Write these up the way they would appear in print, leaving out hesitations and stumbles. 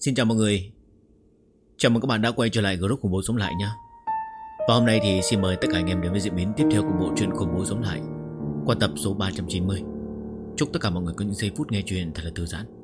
Xin chào mọi người. Chào mừng các bạn đã quay trở lại group khủng bố sống lại nhé. Và hôm nay thì xin mời tất cả anh em đến với diễn biến tiếp theo của bộ truyện khủng bố sống lại qua tập số 390. Chúc tất cả mọi người có những giây phút nghe chuyện thật là thư giãn.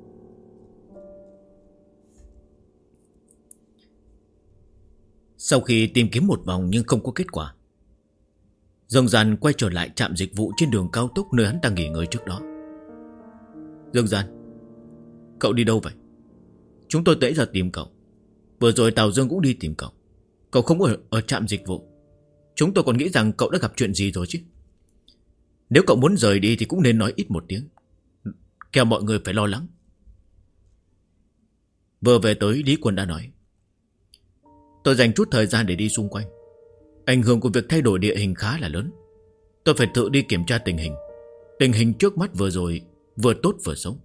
Sau khi tìm kiếm một vòng nhưng không có kết quả, Dương Gian quay trở lại trạm dịch vụ trên đường cao tốc nơi hắn đang nghỉ ngơi trước đó. Dương Gian, cậu đi đâu vậy? Chúng tôi nãy giờ tìm cậu. Vừa rồi Tào Dương cũng đi tìm cậu. Cậu không ở trạm dịch vụ. Chúng tôi còn nghĩ rằng cậu đã gặp chuyện gì rồi chứ. Nếu cậu muốn rời đi thì cũng nên nói ít một tiếng, kẻo mọi người phải lo lắng. Vừa về tới, Lý Quân đã nói: tôi dành chút thời gian để đi xung quanh. Ảnh hưởng của việc thay đổi địa hình khá là lớn. Tôi phải tự đi kiểm tra tình hình. Tình hình trước mắt vừa rồi vừa tốt vừa xấu.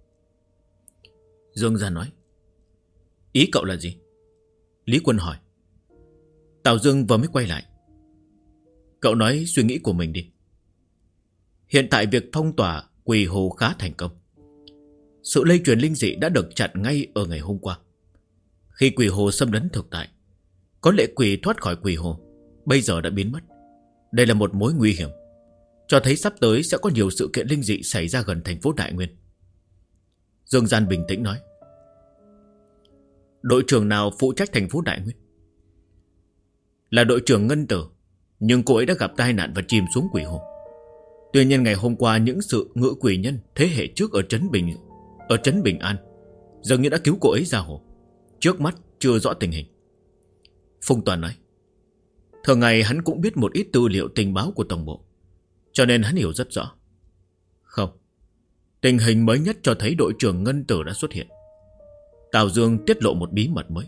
Dương Gian nói: ý cậu là gì? Lý Quân hỏi. Tào Dương vừa mới quay lại. Cậu nói suy nghĩ của mình đi. Hiện tại việc phong tỏa Quỳ Hồ khá thành công. Sự lây truyền linh dị đã được chặn ngay ở ngày hôm qua. Khi Quỳ Hồ xâm lấn thực tại, có lệ quỷ thoát khỏi Quỳ Hồ bây giờ đã biến mất. Đây là một mối nguy hiểm, cho thấy sắp tới sẽ có nhiều sự kiện linh dị xảy ra gần thành phố Đại Nguyên. Dương Gian bình tĩnh nói: đội trưởng nào phụ trách thành phố Đại Nguyên? Là đội trưởng Ngân Tử, nhưng cô ấy đã gặp tai nạn và chìm xuống Quỷ Hồ. Tuy nhiên ngày hôm qua những sự ngự quỷ nhân thế hệ trước ở trấn Bình An dường như đã cứu cô ấy ra hồ. Trước mắt chưa rõ tình hình. Phùng Toàn nói: thường ngày hắn cũng biết một ít tư liệu tình báo của tổng bộ, cho nên hắn hiểu rất rõ. Không, tình hình mới nhất cho thấy đội trưởng Ngân Tử đã xuất hiện. Tào Dương tiết lộ một bí mật mới.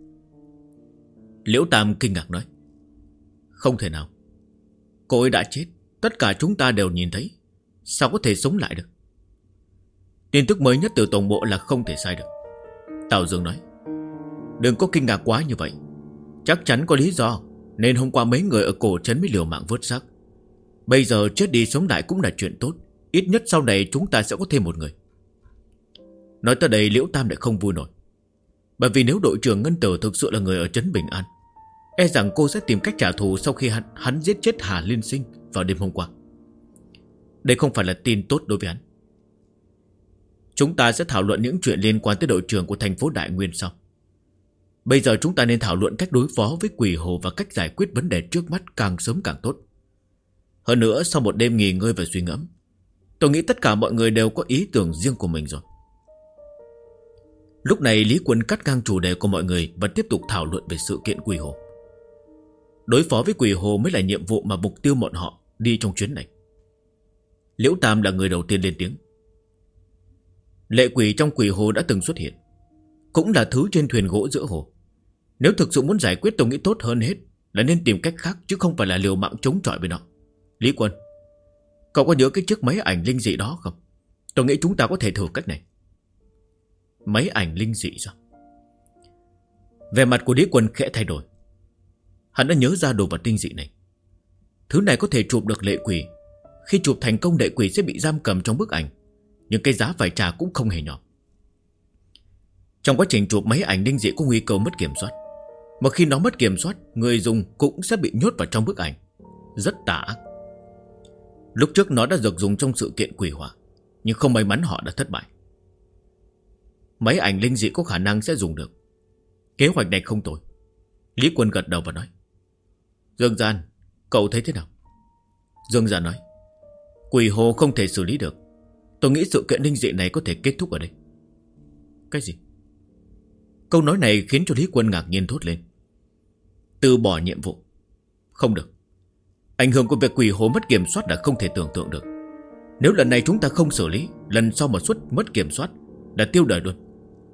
Liễu Tam kinh ngạc nói: không thể nào, cô ấy đã chết, tất cả chúng ta đều nhìn thấy, sao có thể sống lại được? Tin tức mới nhất từ tổng bộ là không thể sai được. Tào Dương nói: đừng có kinh ngạc quá như vậy. Chắc chắn có lý do, nên hôm qua mấy người ở cổ trấn mới liều mạng vớt xác. Bây giờ chết đi sống lại cũng là chuyện tốt. Ít nhất sau này chúng ta sẽ có thêm một người. Nói tới đây Liễu Tam lại không vui nổi. Bởi vì nếu đội trưởng Ngân Tử thực sự là người ở trấn Bình An, e rằng cô sẽ tìm cách trả thù sau khi hắn giết chết Hà Liên Sinh vào đêm hôm qua. Đây không phải là tin tốt đối với hắn. Chúng ta sẽ thảo luận những chuyện liên quan tới đội trưởng của thành phố Đại Nguyên sau. Bây giờ chúng ta nên thảo luận cách đối phó với Quỷ Hồ và cách giải quyết vấn đề trước mắt càng sớm càng tốt. Hơn nữa, sau một đêm nghỉ ngơi và suy ngẫm, tôi nghĩ tất cả mọi người đều có ý tưởng riêng của mình rồi. Lúc này Lý Quân cắt ngang chủ đề của mọi người và tiếp tục thảo luận về sự kiện Quỷ Hồ. Đối phó với Quỷ Hồ mới là nhiệm vụ mà mục tiêu bọn họ đi trong chuyến này. Liễu Tam là người đầu tiên lên tiếng. Lệ quỷ trong Quỷ Hồ đã từng xuất hiện, cũng là thứ trên thuyền gỗ giữa hồ. Nếu thực sự muốn giải quyết, tôi nghĩ tốt hơn hết là nên tìm cách khác, chứ không phải là liều mạng chống chọi với nó. Lý Quân, cậu có nhớ cái chiếc máy ảnh linh dị đó không? Tôi nghĩ chúng ta có thể thử cách này. Máy ảnh linh dị sao? Vẻ mặt của Lý Quân khẽ thay đổi. Hắn đã nhớ ra đồ vật linh dị này. Thứ này có thể chụp được lệ quỷ. Khi chụp thành công, lệ quỷ sẽ bị giam cầm trong bức ảnh, nhưng cái giá phải trả cũng không hề nhỏ. Trong quá trình chụp máy ảnh linh dị có nguy cơ mất kiểm soát, mà khi nó mất kiểm soát, người dùng cũng sẽ bị nhốt vào trong bức ảnh. Rất tà ác. Lúc trước nó đã được dùng trong sự kiện quỷ hỏa, nhưng không may mắn họ đã thất bại. Máy ảnh linh dị có khả năng sẽ dùng được. Kế hoạch này không tồi. Lý Quân gật đầu và nói: Dương Gian, cậu thấy thế nào? Dương Gian nói: Quỷ Hồ không thể xử lý được. Tôi nghĩ sự kiện linh dị này có thể kết thúc ở đây. Cái gì? Câu nói này khiến cho Lý Quân ngạc nhiên thốt lên. Từ bỏ nhiệm vụ? Không được. Ảnh hưởng của việc Quỷ Hồ mất kiểm soát là không thể tưởng tượng được. Nếu lần này chúng ta không xử lý, lần sau mà mất kiểm soát là tiêu đời luôn.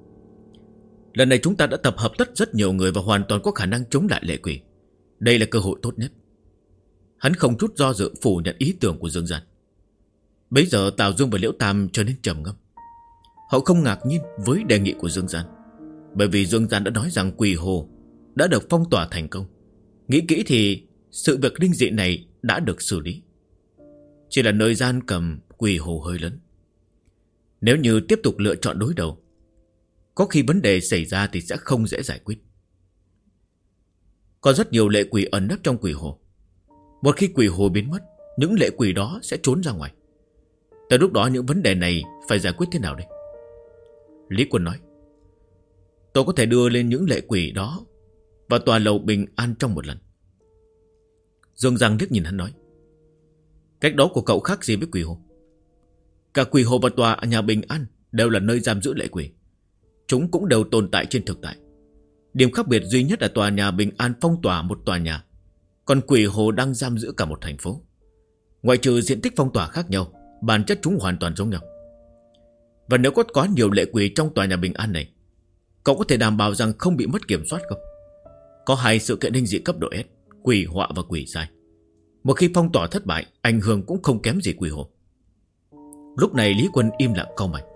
Lần này chúng ta đã tập hợp rất nhiều người và hoàn toàn có khả năng chống lại lệ quỷ. Đây là cơ hội tốt nhất. Hắn không chút do dự phủ nhận ý tưởng của Dương Gian. Bấy giờ Tào Dương và Liễu Tam trở nên trầm ngâm. Họ không ngạc nhiên với đề nghị của Dương Gian, bởi vì Dương Gian đã nói rằng Quỷ Hồ đã được phong tỏa thành công. Nghĩ kỹ thì sự việc linh dị này đã được xử lý. Chỉ là nơi gian cầm Quỷ Hồ hơi lớn. Nếu như tiếp tục lựa chọn đối đầu, có khi vấn đề xảy ra thì sẽ không dễ giải quyết. Có rất nhiều lệ quỷ ẩn nấp trong quỷ hồ. Một khi quỷ hồ biến mất, những lệ quỷ đó sẽ trốn ra ngoài. Tới lúc đó những vấn đề này phải giải quyết thế nào đây? Lý Quân nói, tôi có thể đưa lên những lệ quỷ đó vào tòa lầu bình an trong một lần. Dương Giang liếc nhìn hắn nói, cách đó của cậu khác gì với quỷ hồ? Cả quỷ hồ và tòa nhà bình an đều là nơi giam giữ lệ quỷ. Chúng cũng đều tồn tại trên thực tại. Điểm khác biệt duy nhất là tòa nhà bình an phong tỏa một tòa nhà, còn quỷ hồ đang giam giữ cả một thành phố. Ngoại trừ diện tích phong tỏa khác nhau, bản chất chúng hoàn toàn giống nhau. Và nếu có quá nhiều lệ quỷ trong tòa nhà bình an này, cậu có thể đảm bảo rằng không bị mất kiểm soát không? Có 2 sự kiện linh dị cấp độ S, quỷ họa và quỷ sai. Một khi phong tỏa thất bại, ảnh hưởng cũng không kém gì quỷ hồ. Lúc này Lý Quân im lặng cau mày.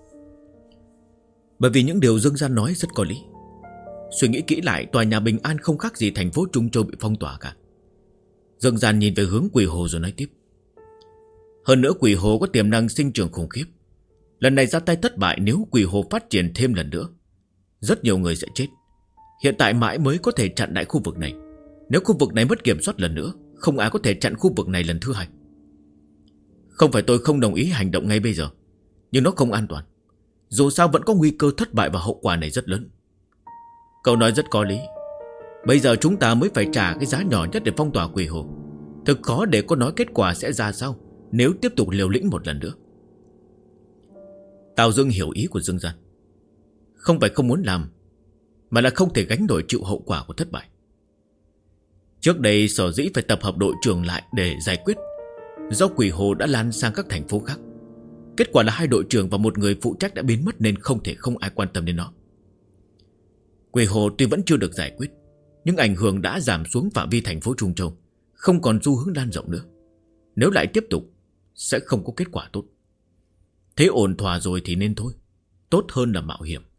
Bởi vì những điều Dương Gian nói rất có lý. Suy nghĩ kỹ lại, tòa nhà bình an không khác gì thành phố Trung Châu bị phong tỏa cả. Dương Gian nhìn về hướng quỷ hồ rồi nói tiếp. Hơn nữa quỷ hồ có tiềm năng sinh trưởng khủng khiếp. Lần này ra tay thất bại, nếu quỷ hồ phát triển thêm lần nữa, rất nhiều người sẽ chết. Hiện tại mãi mới có thể chặn đại khu vực này. Nếu khu vực này mất kiểm soát lần nữa, không ai có thể chặn khu vực này lần thứ 2. Không phải tôi không đồng ý hành động ngay bây giờ, nhưng nó không an toàn. Dù sao vẫn có nguy cơ thất bại và hậu quả này rất lớn. Cậu nói rất có lý. Bây giờ chúng ta mới phải trả cái giá nhỏ nhất để phong tỏa quỷ hồ. Thực khó để có nói kết quả sẽ ra sao nếu tiếp tục liều lĩnh một lần nữa. Tào Dương hiểu ý của Dương Gian. Không phải không muốn làm, mà là không thể gánh nổi chịu hậu quả của thất bại. Trước đây sở dĩ phải tập hợp đội trưởng lại để giải quyết, do quỷ hồ đã lan sang các thành phố khác. Kết quả là 2 đội trưởng và 1 người phụ trách đã biến mất, nên không thể không ai quan tâm đến nó. Quỷ hồ tuy vẫn chưa được giải quyết, nhưng ảnh hưởng đã giảm xuống phạm vi thành phố Trung Châu, không còn xu hướng lan rộng nữa. Nếu lại tiếp tục, sẽ không có kết quả tốt. Thế ổn thỏa rồi thì nên thôi, tốt hơn là mạo hiểm.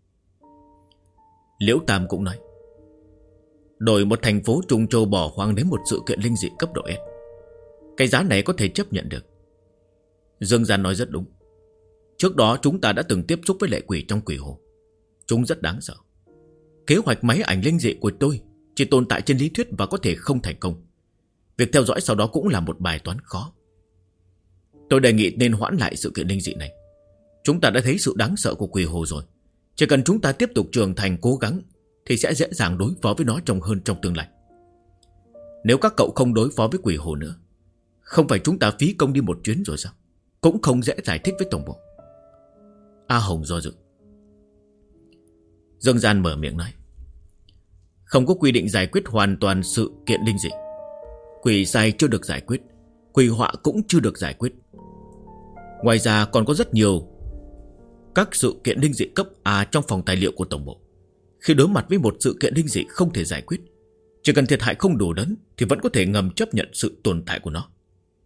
Liễu Tam cũng nói, đổi một thành phố Trung Châu bỏ hoang đến một sự kiện linh dị cấp độ S, cái giá này có thể chấp nhận được. Dương Gian nói rất đúng. Trước đó chúng ta đã từng tiếp xúc với lệ quỷ trong quỷ hồ. Chúng rất đáng sợ. Kế hoạch máy ảnh linh dị của tôi chỉ tồn tại trên lý thuyết và có thể không thành công. Việc theo dõi sau đó cũng là một bài toán khó. Tôi đề nghị nên hoãn lại sự kiện linh dị này. Chúng ta đã thấy sự đáng sợ của quỷ hồ rồi. Chỉ cần chúng ta tiếp tục trưởng thành cố gắng thì sẽ dễ dàng đối phó với nó trong tương lai. Nếu các cậu không đối phó với quỷ hồ nữa, không phải chúng ta phí công đi một chuyến rồi sao? Cũng không dễ giải thích với tổng bộ. A Hồng do dự. Dương Gian mở miệng nói, không có quy định giải quyết hoàn toàn sự kiện linh dị. Quỷ sai chưa được giải quyết, quỷ họa cũng chưa được giải quyết. Ngoài ra còn có rất nhiều các sự kiện linh dị cấp A trong phòng tài liệu của tổng bộ. Khi đối mặt với một sự kiện linh dị không thể giải quyết, chỉ cần thiệt hại không đủ lớn thì vẫn có thể ngầm chấp nhận sự tồn tại của nó.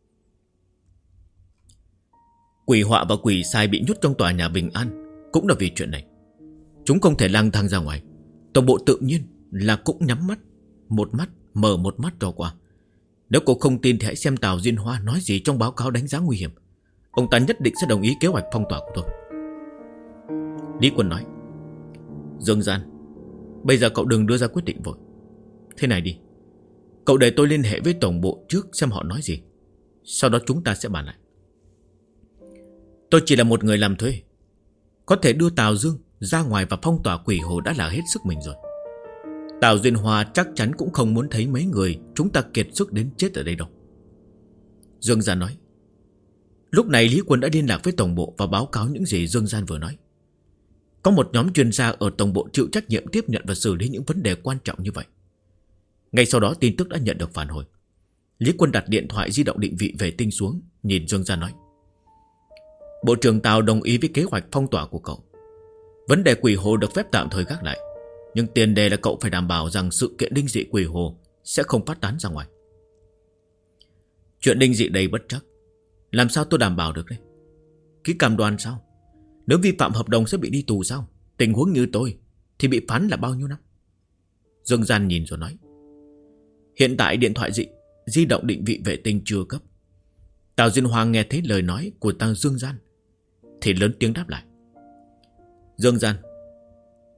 Quỷ họa và quỷ sai bị nhốt trong tòa nhà bình an cũng là vì chuyện này. Chúng không thể lang thang ra ngoài. Tổng bộ tự nhiên là cũng nhắm mắt, một mắt mở một mắt cho qua. Nếu cô không tin thì hãy xem Tào Diên Hoa nói gì trong báo cáo đánh giá nguy hiểm. Ông ta nhất định sẽ đồng ý kế hoạch phong tỏa của tôi. Lý Quân nói, Dương Gian, bây giờ cậu đừng đưa ra quyết định vội. Thế này đi, cậu để tôi liên hệ với tổng bộ trước xem họ nói gì, sau đó chúng ta sẽ bàn lại. Tôi chỉ là một người làm thuê, có thể đưa Tào Dương ra ngoài và phong tỏa quỷ hồ đã là hết sức mình rồi. Tào Duyên Hoa chắc chắn cũng không muốn thấy mấy người chúng ta kiệt sức đến chết ở đây đâu. Dương Gian nói. Lúc này Lý Quân đã liên lạc với tổng bộ và báo cáo những gì Dương Gian vừa nói. Có một nhóm chuyên gia ở tổng bộ chịu trách nhiệm tiếp nhận và xử lý những vấn đề quan trọng như vậy. Ngay sau đó tin tức đã nhận được phản hồi. Lý Quân đặt điện thoại di động định vị vệ tinh xuống, nhìn Dương Gian nói. Bộ trưởng Tào đồng ý với kế hoạch phong tỏa của cậu. Vấn đề quỷ hồ được phép tạm thời gác lại, nhưng tiền đề là cậu phải đảm bảo rằng sự kiện linh dị quỷ hồ sẽ không phát tán ra ngoài. Chuyện linh dị đầy bất trắc, làm sao tôi đảm bảo được đấy? Ký cam đoan sao? Nếu vi phạm hợp đồng sẽ bị đi tù sao? Tình huống như tôi thì bị phán là bao nhiêu năm? Dương Gian nhìn rồi nói. Hiện tại điện thoại di động định vị vệ tinh chưa cấp. Tào Diên Hoàng nghe thấy lời nói của Tăng Dương Gian thì lớn tiếng đáp lại. Dương Gian,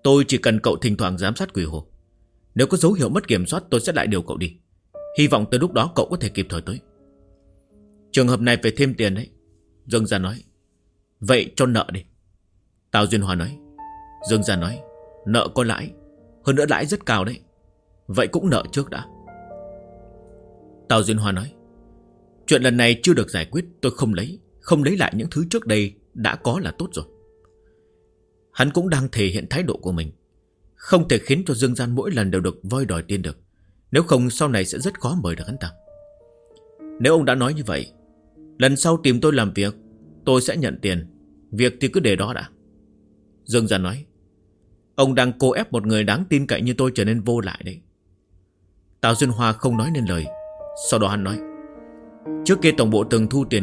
Tôi chỉ cần cậu thỉnh thoảng giám sát quỷ hồ. Nếu có dấu hiệu mất kiểm soát tôi sẽ lại điều cậu đi. Hy vọng tới lúc đó cậu có thể kịp thời tới. Trường hợp này phải thêm tiền đấy, Dương Gia nói. Vậy cho nợ đi. Tào Duyên Hoa nói. Dương Gia nói. Nợ có lãi, hơn nữa lãi rất cao đấy. Vậy cũng nợ trước đã. Tào Duyên Hoa nói. Chuyện lần này chưa được giải quyết, tôi không lấy lại những thứ trước đây đã có là tốt rồi. Hắn cũng đang thể hiện thái độ của mình. Không thể khiến cho Dương Gian mỗi lần đều được voi đòi tiền được. Nếu không sau này sẽ rất khó mời được hắn ta. Nếu ông đã nói như vậy, lần sau tìm tôi làm việc, tôi sẽ nhận tiền. Việc thì cứ để đó đã. Dương Gian nói. Ông đang cố ép một người đáng tin cậy như tôi trở nên vô lại đấy. Tào Duyên Hoa không nói nên lời. Sau đó hắn nói. Trước kia tổng bộ từng thu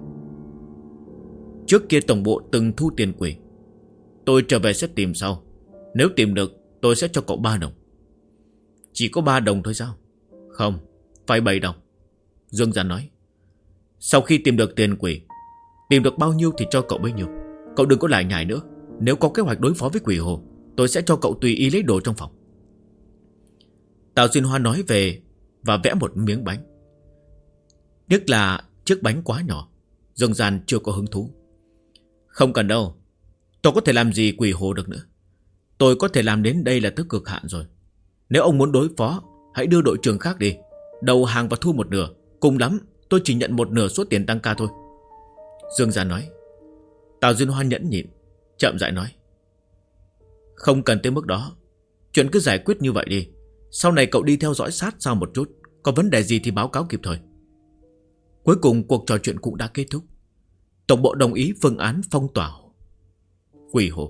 tiền quỹ. Tôi trở về sẽ tìm sau. Nếu tìm được tôi sẽ cho cậu 3 đồng. Chỉ có 3 đồng thôi sao? Không, phải 7 đồng. Dương Gian nói. Sau khi tìm được tiền quỷ, tìm được bao nhiêu thì cho cậu bấy nhiêu. Cậu đừng có lại nhải nữa. Nếu có kế hoạch đối phó với quỷ hồ, tôi sẽ cho cậu tùy ý lấy đồ trong phòng. Tào Duyên Hoa nói về và vẽ một miếng bánh. Tiếc là chiếc bánh quá nhỏ. Dương Gian chưa có hứng thú. Không cần đâu, tôi có thể làm gì quỷ hồ được nữa. Tôi có thể làm đến đây là tới cực hạn rồi. Nếu ông muốn đối phó, hãy đưa đội trưởng khác đi, đầu hàng và thu một nửa. Cùng lắm tôi chỉ nhận một nửa số tiền tăng ca thôi. Dương Gian nói. Tào Duyên Hoa nhẫn nhịn, chậm rãi nói. Không cần tới mức đó. Chuyện cứ giải quyết như vậy đi. Sau này cậu đi theo dõi sát sao một chút. Có vấn đề gì thì báo cáo kịp thời. Cuối cùng cuộc trò chuyện cũng đã kết thúc. Tổng bộ đồng ý phương án phong tỏa quỷ hồ.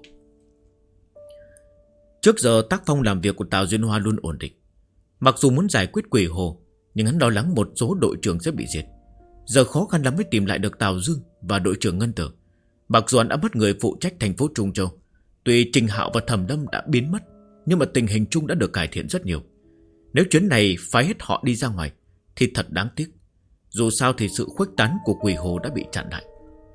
Trước giờ tác phong làm việc của Tào Duyên Hoa luôn ổn định. Mặc dù muốn giải quyết quỷ hồ, nhưng hắn lo lắng một số đội trưởng sẽ bị diệt. Giờ khó khăn lắm mới tìm lại được Tào Dương và đội trưởng Ngân Tử. Mặc dù hắn đã mất người phụ trách thành phố Trung Châu, tuy Trình Hạo và Thẩm Lâm đã biến mất, nhưng mà tình hình chung đã được cải thiện rất nhiều. Nếu chuyến này phái hết họ đi ra ngoài thì thật đáng tiếc. Dù sao thì sự khuếch tán của quỷ hồ đã bị chặn lại.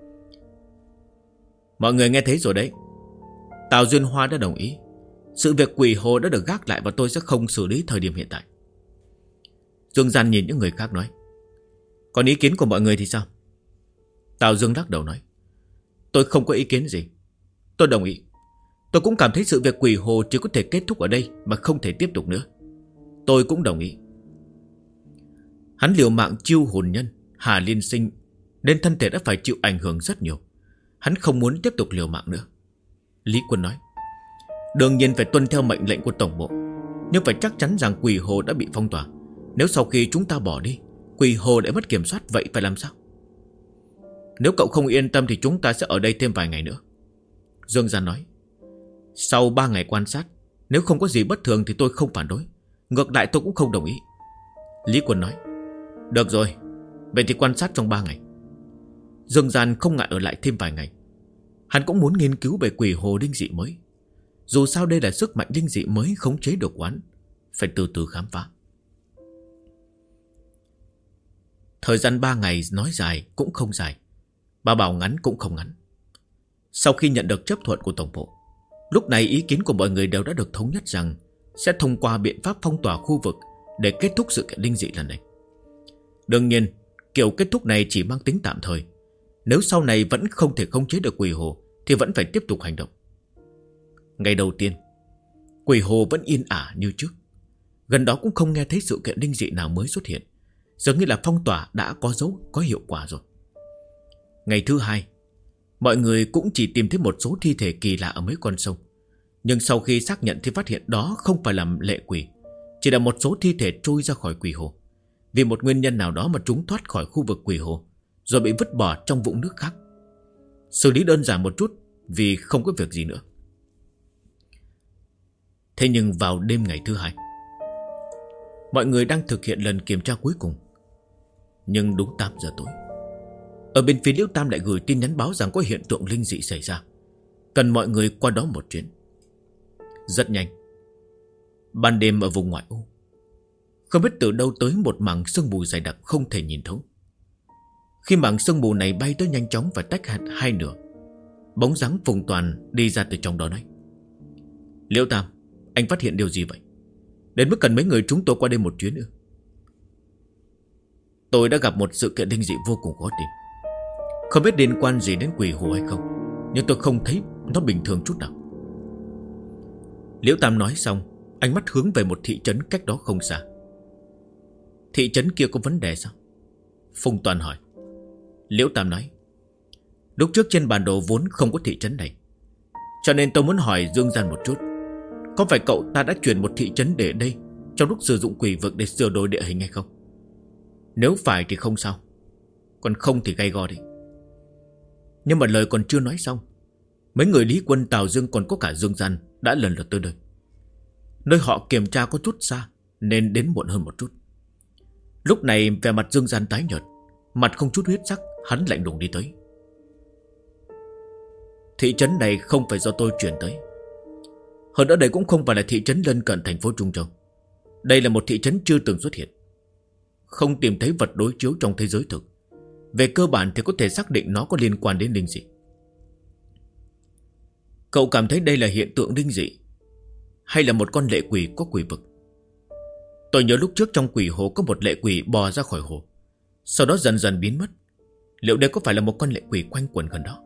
Mọi người nghe thấy rồi đấy. Tào Duyên Hoa đã đồng ý. Sự việc quỷ hồ đã được gác lại và tôi sẽ không xử lý thời điểm hiện tại. Dương Gian nhìn những người khác nói. Còn ý kiến của mọi người thì sao? Tào Dương lắc đầu nói. Tôi không có ý kiến gì. Tôi đồng ý. Tôi cũng cảm thấy sự việc quỷ hồ chỉ có thể kết thúc ở đây mà không thể tiếp tục nữa. Tôi cũng đồng ý. Hắn liều mạng chiêu hồn nhân Hà Liên Sinh nên thân thể đã phải chịu ảnh hưởng rất nhiều. Hắn không muốn tiếp tục liều mạng nữa. Lý Quân nói. Đương nhiên phải tuân theo mệnh lệnh của tổng bộ, nhưng phải chắc chắn rằng quỷ hồ đã bị phong tỏa. Nếu sau khi chúng ta bỏ đi, quỷ hồ đã mất kiểm soát, vậy phải làm sao? Nếu cậu không yên tâm thì chúng ta sẽ ở đây thêm vài ngày nữa. Dương Gian nói. Sau 3 ngày quan sát, nếu không có gì bất thường thì tôi không phản đối. Ngược lại tôi cũng không đồng ý. Lý Quân nói. Được rồi, vậy thì quan sát trong 3 ngày. Dương Gian không ngại ở lại thêm vài ngày. Hắn cũng muốn nghiên cứu về quỷ hồ linh dị mới. Dù sao đây là sức mạnh linh dị mới khống chế được quán, phải từ từ khám phá. Thời gian 3 ngày nói dài cũng không dài, bà bảo ngắn cũng không ngắn. Sau khi nhận được chấp thuận của tổng bộ, lúc này ý kiến của mọi người đều đã được thống nhất rằng sẽ thông qua biện pháp phong tỏa khu vực để kết thúc sự kiện linh dị lần này. Đương nhiên, kiểu kết thúc này chỉ mang tính tạm thời. Nếu sau này vẫn không thể khống chế được quỷ hồ thì vẫn phải tiếp tục hành động. Ngày đầu tiên, quỷ hồ vẫn yên ả như trước. Gần đó cũng không nghe thấy sự kiện linh dị nào mới xuất hiện. Dường như là phong tỏa đã có dấu, có hiệu quả rồi. Ngày thứ hai, mọi người cũng chỉ tìm thấy một số thi thể kỳ lạ ở mấy con sông. Nhưng sau khi xác nhận thì phát hiện đó không phải là lệ quỷ, chỉ là một số thi thể trôi ra khỏi quỷ hồ. Vì một nguyên nhân nào đó mà chúng thoát khỏi khu vực quỷ hồ, rồi bị vứt bỏ trong vũng nước khác. Xử lý đơn giản một chút vì không có việc gì nữa. Thế nhưng vào đêm ngày thứ hai, mọi người đang thực hiện lần kiểm tra cuối cùng. Nhưng đúng 8 giờ tối, ở bên phía Liễu Tam lại gửi tin nhắn báo rằng có hiện tượng linh dị xảy ra, cần mọi người qua đó một chuyến. Rất nhanh, ban đêm ở vùng ngoại ô, không biết từ đâu tới một mảng sương mù dày đặc không thể nhìn thấu. Khi mảng sương mù này bay tới nhanh chóng và tách hạt hai nửa, bóng dáng Phùng Toàn đi ra từ trong đó nói. Liễu Tam, anh phát hiện điều gì vậy? Đến mức cần mấy người chúng tôi qua đây một chuyến nữa. Tôi đã gặp một sự kiện linh dị vô cùng khó tìm. Không biết liên quan gì đến quỷ hồ hay không, nhưng tôi không thấy nó bình thường chút nào. Liễu Tam nói xong, ánh mắt hướng về một thị trấn cách đó không xa. Thị trấn kia có vấn đề sao? Phùng Toàn hỏi. Liễu Tam nói, lúc trước trên bản đồ vốn không có thị trấn này, cho nên tôi muốn hỏi Dương Gian một chút. Có phải cậu ta đã chuyển một thị trấn để đây trong lúc sử dụng quỷ vực để sửa đổi địa hình hay không? Nếu phải thì không sao, còn không thì gay go đi. Nhưng mà lời còn chưa nói xong, mấy người Lý Quân, Tào Dương còn có cả Dương Gian đã lần lượt tới đây. Nơi họ kiểm tra có chút xa nên đến muộn hơn một chút. Lúc này vẻ mặt Dương Gian tái nhợt, mặt không chút huyết sắc, hắn lạnh lùng đi tới. Thị trấn này không phải do tôi chuyển tới. Hơn nữa đây cũng không phải là thị trấn lân cận thành phố Trung Châu. Đây là một thị trấn chưa từng xuất hiện, không tìm thấy vật đối chiếu trong thế giới thực. Về cơ bản thì có thể xác định nó có liên quan đến linh dị. Cậu cảm thấy đây là hiện tượng linh dị hay là một con lệ quỷ có quỷ vực? Tôi nhớ lúc trước trong quỷ hồ có một lệ quỷ bò ra khỏi hồ, sau đó dần dần biến mất. Liệu đây có phải là một con lệ quỷ quanh quẩn gần đó?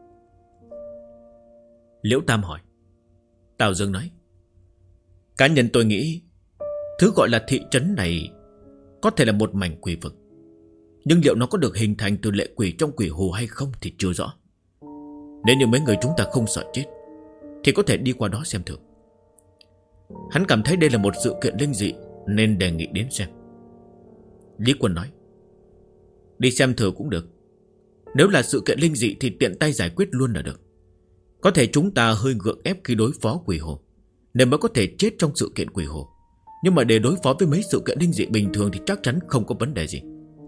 Liễu Tam hỏi. Tào Dương nói, cá nhân tôi nghĩ thứ gọi là thị trấn này có thể là một mảnh quỷ vực, nhưng liệu nó có được hình thành từ lệ quỷ trong quỷ hồ hay không thì chưa rõ. Nếu như mấy người chúng ta không sợ chết thì có thể đi qua đó xem thử. Hắn cảm thấy đây là một sự kiện linh dị nên đề nghị đến xem. Lý Quân nói, đi xem thử cũng được. Nếu là sự kiện linh dị thì tiện tay giải quyết luôn là được. Có thể chúng ta hơi gượng ép khi đối phó quỷ hồ nên mới có thể chết trong sự kiện quỷ hồ. Nhưng mà để đối phó với mấy sự kiện linh dị bình thường thì chắc chắn không có vấn đề gì.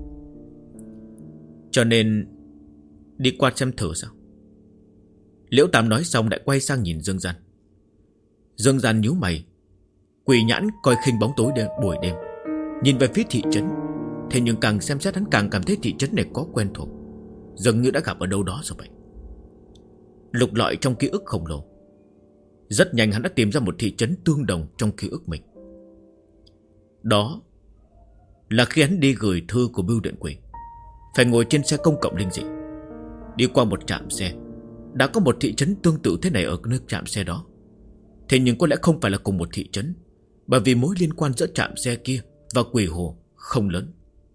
Cho nên đi qua xem thử sao? Liễu Tam nói xong lại quay sang nhìn Dương Gian. Dương Gian nhíu mày, quỷ nhãn coi khinh bóng tối buổi đêm, nhìn về phía thị trấn. Thế nhưng càng xem xét hắn càng cảm thấy thị trấn này có quen thuộc, dường như đã gặp ở đâu đó rồi vậy. Lục lọi trong ký ức khổng lồ, rất nhanh hắn đã tìm ra một thị trấn tương đồng trong ký ức mình. Đó là khi hắn đi gửi thư của bưu điện quỷ, phải ngồi trên xe công cộng linh dị. Đi qua một trạm xe, đã có một thị trấn tương tự thế này ở nơi trạm xe đó. Thế nhưng có lẽ không phải là cùng một thị trấn, bởi vì mối liên quan giữa trạm xe kia và quỷ hồ không lớn.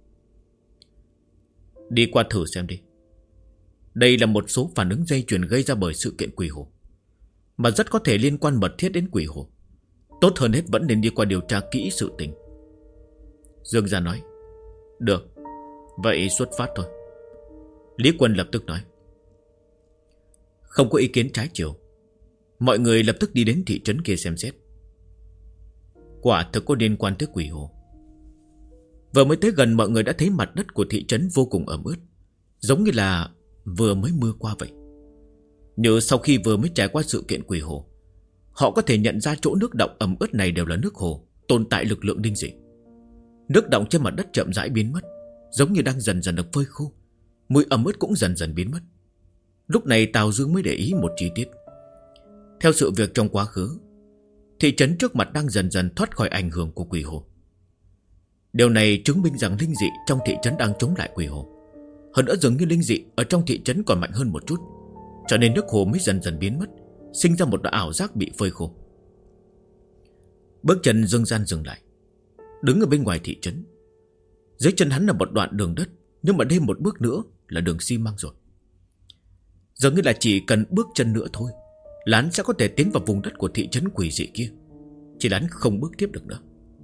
Đi qua thử xem đi. Đây là một số phản ứng dây chuyền gây ra bởi sự kiện quỷ hồ, mà rất có thể liên quan mật thiết đến quỷ hồ. Tốt hơn hết vẫn nên đi qua điều tra kỹ sự tình. Dương Gia nói. Được, vậy xuất phát thôi. Lý Quân lập tức nói. Không có ý kiến trái chiều, mọi người lập tức đi đến thị trấn kia xem xét. Quả thực có liên quan tới quỷ hồ. Vừa mới tới gần, mọi người đã thấy mặt đất của thị trấn vô cùng ẩm ướt, giống như là vừa mới mưa qua vậy. Như sau khi vừa mới trải qua sự kiện quỷ hồ, họ có thể nhận ra chỗ nước đọng ẩm ướt này đều là nước hồ, tồn tại lực lượng linh dị. Nước đọng trên mặt đất chậm rãi biến mất, giống như đang dần dần được phơi khô. Mùi ẩm ướt cũng dần dần biến mất. Lúc này Tào Dương mới để ý một chi tiết. Theo sự việc trong quá khứ, thị trấn trước mặt đang dần dần thoát khỏi ảnh hưởng của quỷ hồ. Điều này chứng minh rằng linh dị trong thị trấn đang chống lại quỷ hồ. Hơn nữa dường như linh dị ở trong thị trấn còn mạnh hơn một chút, cho nên nước hồ mới dần dần biến mất, sinh ra một ảo giác bị phơi khô. Bước chân Dương Gian dừng lại, đứng ở bên ngoài thị trấn. Dưới chân hắn là một đoạn đường đất, nhưng mà thêm một bước nữa là đường xi măng rồi. Dường như là chỉ cần bước chân nữa thôi là hắn sẽ có thể tiến vào vùng đất của thị trấn quỷ dị kia. Chỉ là hắn không bước tiếp được nữa,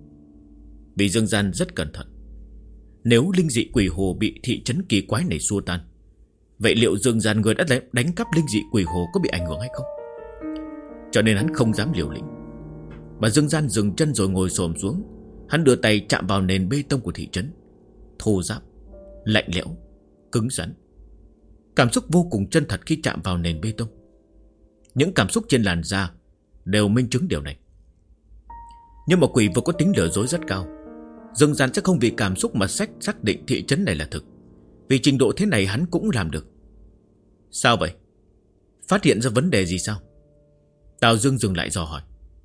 vì Dương Gian rất cẩn thận. Nếu linh dị quỷ hồ bị thị trấn kỳ quái này xua tan, vậy liệu Dương Gian người đã đánh cắp linh dị quỷ hồ có bị ảnh hưởng hay không? Cho nên hắn không dám liều lĩnh. Mà Dương Gian dừng chân rồi ngồi xổm xuống. Hắn đưa tay chạm vào nền bê tông của thị trấn, thô ráp, lạnh lẽo, cứng rắn. Cảm xúc vô cùng chân thật khi chạm vào nền bê tông. Những cảm xúc trên làn da đều minh chứng điều này. Nhưng mà quỷ vực có tính lừa dối rất cao. Dương Gian sẽ không vì cảm xúc mà xác định thị trấn này là thực. Vì trình độ thế này hắn cũng làm được. Sao vậy? Phát hiện ra vấn đề gì sao? Tào Dương dừng lại dò hỏi.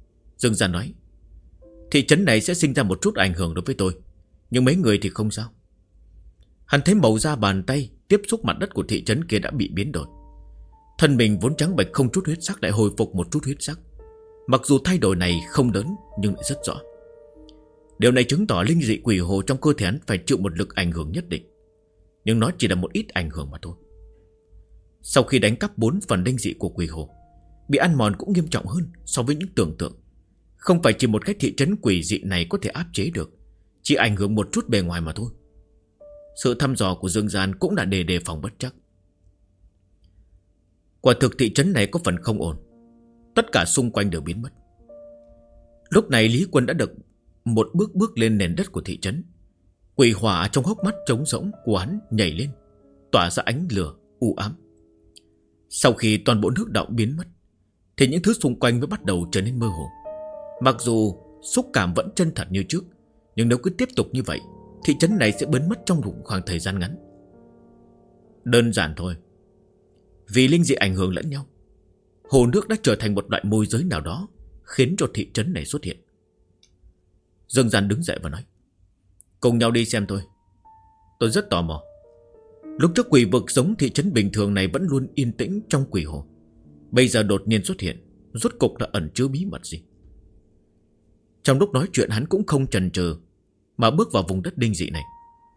Dương Gian nói: thị trấn này sẽ sinh ra một chút ảnh hưởng đối với tôi, nhưng mấy người thì không sao. Hắn thấy màu da bàn tay tiếp xúc mặt đất của thị trấn kia đã bị biến đổi. Thân mình vốn trắng bệch không chút huyết sắc lại hồi phục một chút huyết sắc. Mặc dù thay đổi này không lớn nhưng lại rất rõ. Điều này chứng tỏ linh dị quỷ hồ trong cơ thể hắn phải chịu một lực ảnh hưởng nhất định. Nhưng nó chỉ là một ít ảnh hưởng mà thôi. Sau khi đánh cắp 4 phần linh dị của quỷ hồ, bị ăn mòn cũng nghiêm trọng hơn so với những tưởng tượng. Không phải chỉ một cái thị trấn quỷ dị này có thể áp chế được, chỉ ảnh hưởng một chút bề ngoài mà thôi. Sự thăm dò của Dương Gian cũng đã đề phòng bất trắc. Quả thực thị trấn này có phần không ổn. Tất cả xung quanh đều biến mất. Lúc này Lý Quân đã được một bước bước lên nền đất của thị trấn. Quỷ hỏa trong hốc mắt trống rỗng của hắn nhảy lên, tỏa ra ánh lửa u ám. Sau khi toàn bộ nước động biến mất, thì những thứ xung quanh mới bắt đầu trở nên mơ hồ. Mặc dù xúc cảm vẫn chân thật như trước, nhưng nếu cứ tiếp tục như vậy, thị trấn này sẽ biến mất trong một khoảng thời gian ngắn. Đơn giản thôi. Vì linh dị ảnh hưởng lẫn nhau, hồ nước đã trở thành một loại môi giới nào đó, khiến cho thị trấn này xuất hiện. Dương Gian đứng dậy và nói: cùng nhau đi xem thôi. Tôi rất tò mò. Lúc trước quỷ vực giống thị trấn bình thường này vẫn luôn yên tĩnh trong quỷ hồ, bây giờ đột nhiên xuất hiện, rốt cục là ẩn chứa bí mật gì? Trong lúc nói chuyện hắn cũng không chần chừ mà bước vào vùng đất linh dị này.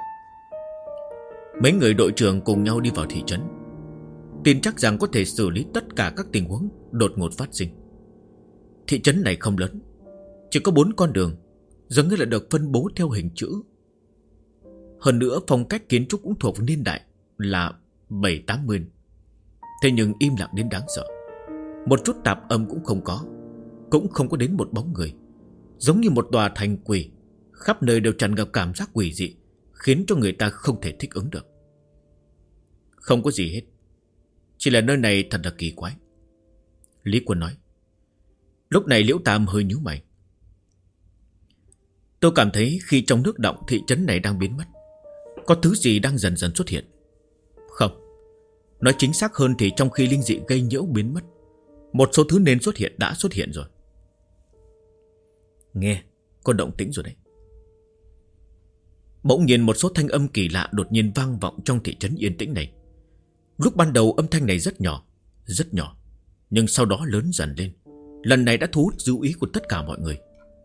Mấy người đội trưởng cùng nhau đi vào thị trấn, tin chắc rằng có thể xử lý tất cả các tình huống đột ngột phát sinh. Thị trấn này không lớn, chỉ có 4 con đường, dường như là được phân bố theo hình chữ. Hơn nữa phong cách kiến trúc cũng thuộc niên đại là 7-80. Thế nhưng im lặng đến đáng sợ. Một chút tạp âm cũng không có, cũng không có đến một bóng người. Giống như một tòa thành quỷ, khắp nơi đều tràn ngập cảm giác quỷ dị, khiến cho người ta không thể thích ứng được. Không có gì hết, chỉ là nơi này thật là kỳ quái, Lý Quân nói. Lúc này Liễu Tam hơi nhíu mày. Tôi cảm thấy khi trong nước động thị trấn này đang biến mất, có thứ gì đang dần dần xuất hiện. Không, nói chính xác hơn thì trong khi linh dị gây nhiễu biến mất, một số thứ nên xuất hiện đã xuất hiện rồi. Nghe, có động tĩnh rồi đấy. Bỗng nhiên một số thanh âm kỳ lạ đột nhiên vang vọng trong thị trấn yên tĩnh này. Lúc ban đầu âm thanh này rất nhỏ, nhưng sau đó lớn dần lên. Lần này đã thu hút chú ý của tất cả mọi người.